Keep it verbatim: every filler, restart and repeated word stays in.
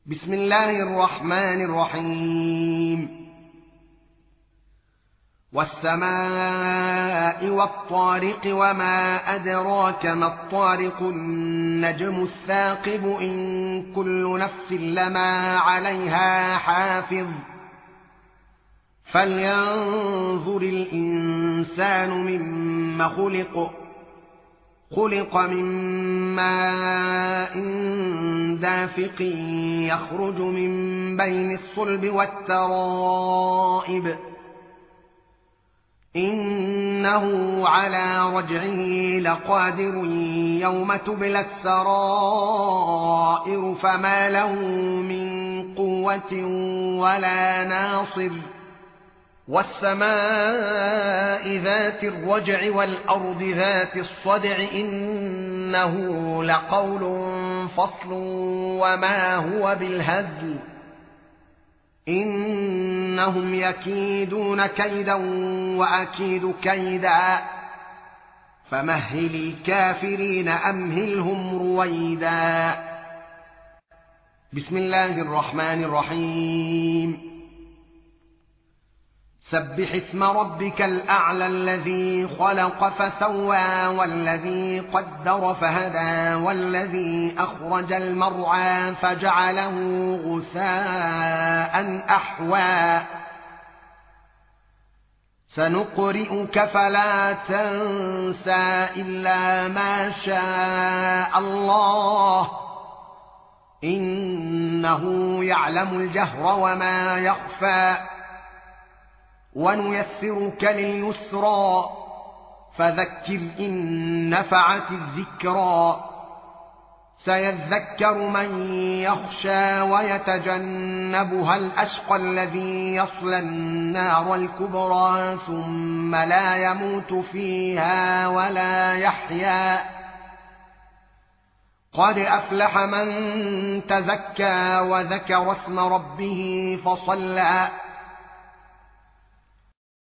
بسم الله الرحمن الرحيم والسماء والطارق وما أدراك ما الطارق النجم الثاقب إن كل نفس لما عليها حافظ فلينظر الإنسان مما خلق خلق من ماء دافق يخرج من بين الصلب والترائب إنه على رجعه لقادر يوم تبلى السرائر فما له من قوة ولا ناصر والسماء ذات الرجع والأرض ذات الصدع إنه لقول فصل وما هو بالهزل إنهم يكيدون كيدا وأكيد كيدا فمهل الكافرين أمهلهم رويدا بسم الله الرحمن الرحيم سبح اسم ربك الأعلى الذي خلق فسوى والذي قدر فهدى والذي أخرج المرعى فجعله غثاء أحوى سنقرئك فلا تنسى إلا ما شاء الله إنه يعلم الجهر وما يخفى ونيسرك لليسرى فذكر إن نفعت الذكرى سيذكر من يخشى ويتجنبها الأشقى الذي يصلى النار الكبرى ثم لا يموت فيها ولا يحيا قد أفلح من تزكى وذكر اسم ربه فصلى